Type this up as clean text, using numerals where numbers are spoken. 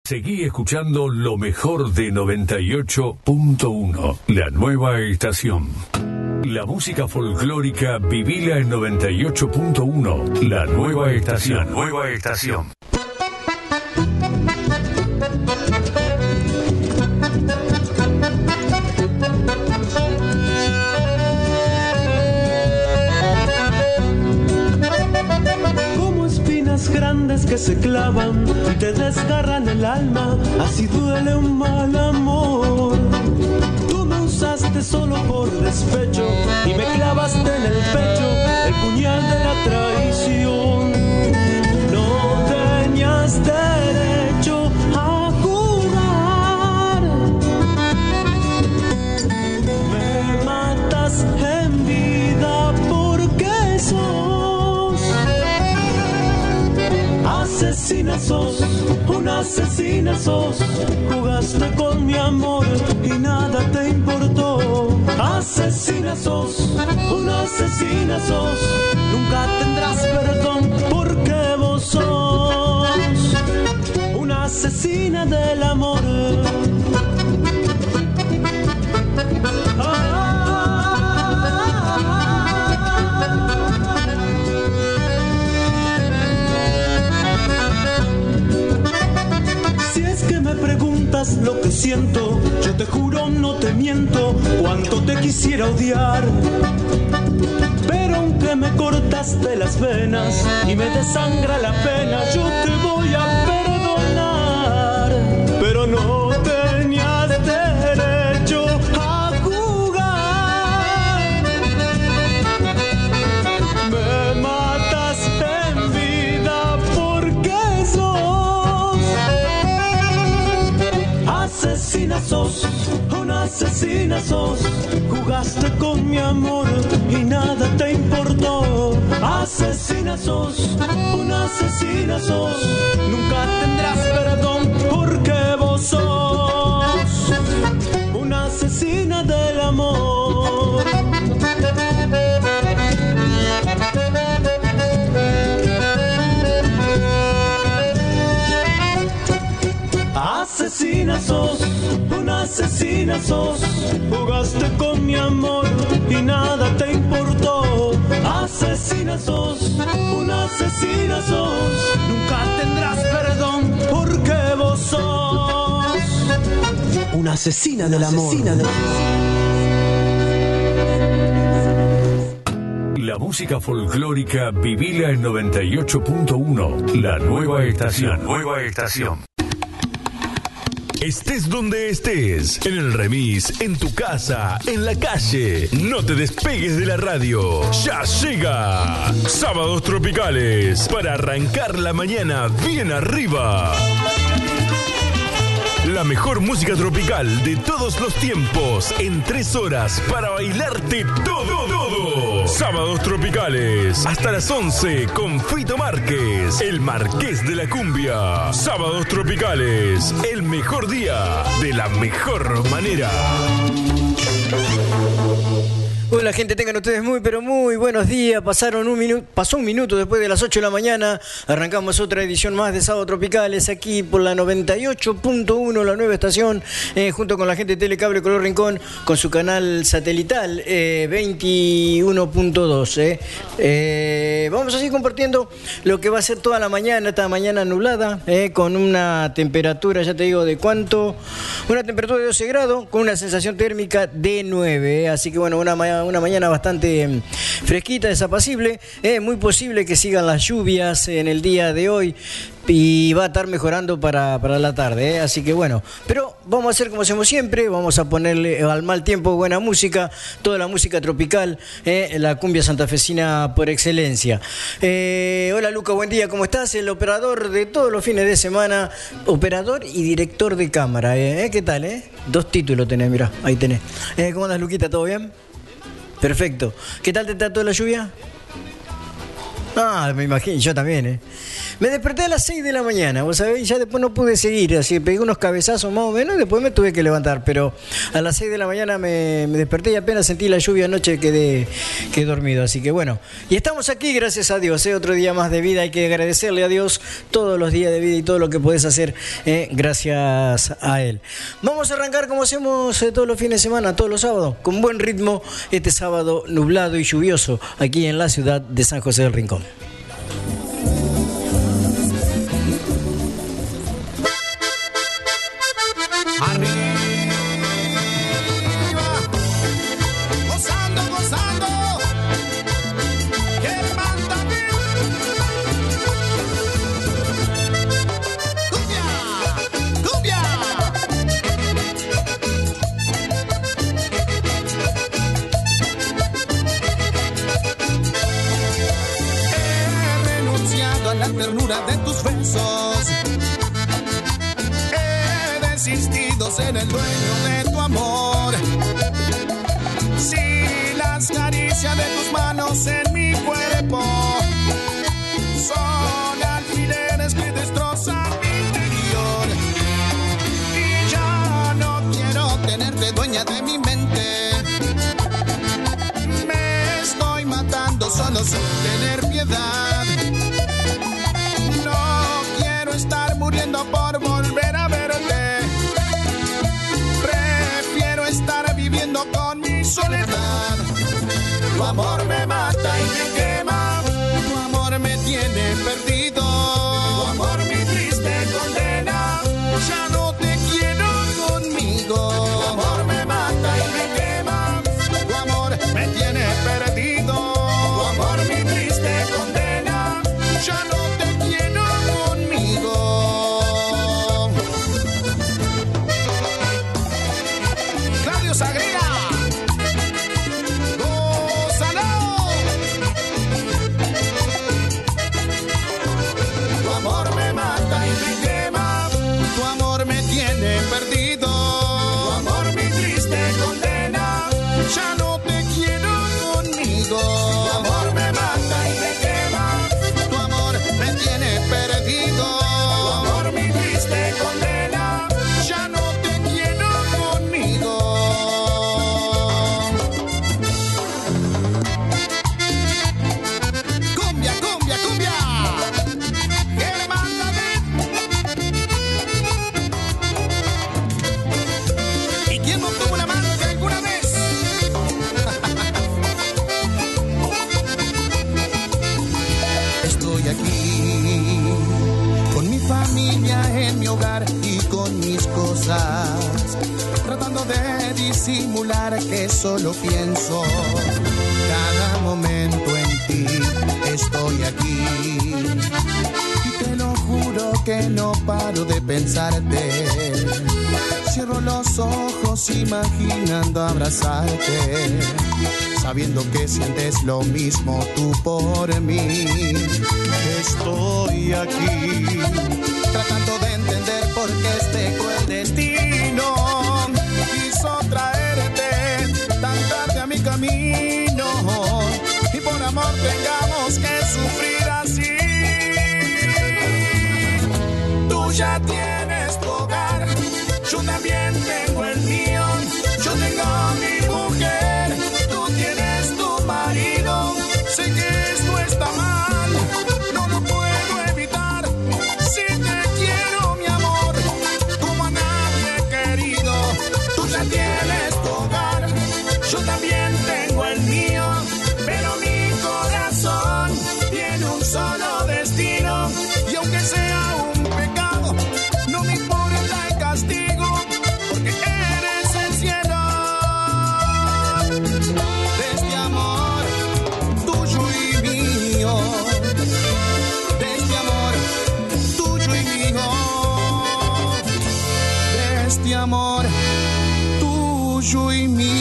Seguí escuchando lo mejor de 98.1, la nueva estación. La música folclórica vivila en 98.1, la nueva estación. La nueva estación. Grandes que se clavan y te desgarran el alma, así duele un mal amor. Tú me usaste solo por despecho y me clavaste en el pecho el puñal de la traición. No tenías derecho a jugar, me matas en vida porque sos asesina, sos una asesina, sos. Jugaste con mi amor y nada te importó. Asesina sos, una asesina sos. Nunca tendrás perdón porque vos sos una asesina del amor. Me preguntas lo que siento, yo te juro no te miento, cuánto te quisiera odiar. Pero aunque me cortaste las venas y me desangra la pena, yo te voy a perdonar. Pero no tenías derecho a jugar, me matas en vida porque sos asesina, sos una asesina, sos. Jugaste con mi amor y nada te importó. Asesina sos, una asesina sos. Nunca tendrás perdón porque vos sos una asesina del amor. Asesina sos, una asesina sos. Jugaste con mi amor y nada te importó. Asesina sos, una asesina sos. Nunca tendrás perdón porque vos sos una asesina del amor. La música folclórica vivila en 98.1, la nueva estación. La nueva estación. Estés donde estés, en el remis, en tu casa, en la calle, no te despegues de la radio. Ya llega Sábados Tropicales para arrancar la mañana bien arriba. La mejor música tropical de todos los tiempos en 3 horas para bailarte todo. Sábados Tropicales hasta las 11 con Fito Márquez, el Marqués de la Cumbia. Sábados Tropicales, el mejor día de la mejor manera. Hola gente, tengan ustedes muy pero muy buenos días. Pasó un minuto después de las 8 de la mañana. Arrancamos otra edición más de Sábado Tropicales aquí por la 98.1, la nueva estación, junto con la gente de Telecable Color Rincón, con su canal satelital 21.2. Vamos a seguir compartiendo lo que va a ser toda la mañana, esta mañana nublada, con una temperatura, ya te digo, ¿de cuánto? Una temperatura de 12 grados, con una sensación térmica de 9. Así que bueno, una mañana bastante fresquita, desapacible. Muy posible que sigan las lluvias en el día de hoy y va a estar mejorando para la tarde, así que bueno, pero vamos a hacer como hacemos siempre, vamos a ponerle al mal tiempo buena música, toda la música tropical, la cumbia santafesina por excelencia. Hola Luca, buen día, ¿cómo estás? El operador de todos los fines de semana, operador y director de cámara, ¿qué tal? 2 títulos tenés, mirá, ahí tenés. ¿Cómo andas, Luquita? ¿Todo bien? Perfecto. ¿Qué tal te trató la lluvia? Ah, me imagino, yo también, ¿eh? Me desperté a las 6 de la mañana, vos sabés, y ya después no pude seguir, así pegué unos cabezazos más o menos y después me tuve que levantar, pero a las 6 de la mañana me desperté y apenas sentí la lluvia anoche quedé dormido, así que bueno. Y estamos aquí, gracias a Dios, otro día más de vida, hay que agradecerle a Dios todos los días de vida y todo lo que podés hacer gracias a Él. Vamos a arrancar como hacemos todos los fines de semana, todos los sábados, con buen ritmo, este sábado nublado y lluvioso, aquí en la ciudad de San José del Rincón. De tus besos he desistido ser el dueño de tu amor. Si las caricias de tus manos en mi cuerpo son alfileres que destrozan mi interior, y ya no quiero tenerte dueña de mi mente, me estoy matando solo sin tener piedad. Estar muriendo por volver a verte, prefiero estar viviendo con mi soledad. Tu amor me mata y me quema, tu amor me tiene perdido, tu amor mi triste condena, ya no te quiero conmigo. Tu amor me mata y me quema, tu amor me tiene perdido, tu amor mi triste condena, ya no te quiero conmigo. Claudio Sagrera, gózalo. Tu amor me mata y me quema, tu amor me tiene perdido, tu amor mi triste condena, ya no te quiero conmigo. Tu amor me mata y me quema, tu amor me tiene perdido, tu amor mi triste condena, ya no te quiero conmigo. Cumbia, cumbia, cumbia, Germán David. ¿Y quién no tuvo una amante alguna vez? Estoy aquí con mi familia en mi hogar y con mis cosas, tratando de disimular que solo pienso cada momento en ti. Estoy aquí y te lo juro que no paro de pensarte. Cierro los ojos imaginando abrazarte, sabiendo que sientes lo mismo tú por mí. Estoy aquí tratando de entender por qué este cruel destino quiso traerte tan tarde a mi camino, y por amor tengamos que sufrir así. Tú ya tienes tu hogar, yo también tengo el mío, yo tengo mi mujer, tú tienes tu marido. Sé que esto está mal, no lo puedo evitar. Si te quiero, mi amor, como a nadie he querido. Tú ya tienes tu hogar, yo también tengo el mío, pero mi corazón tiene un solo destino. Y aunque sea un pecado, no me importa el castigo, porque eres el cielo. De este amor tuyo y mío, de este amor tuyo y mío, de este amor tuyo y mío.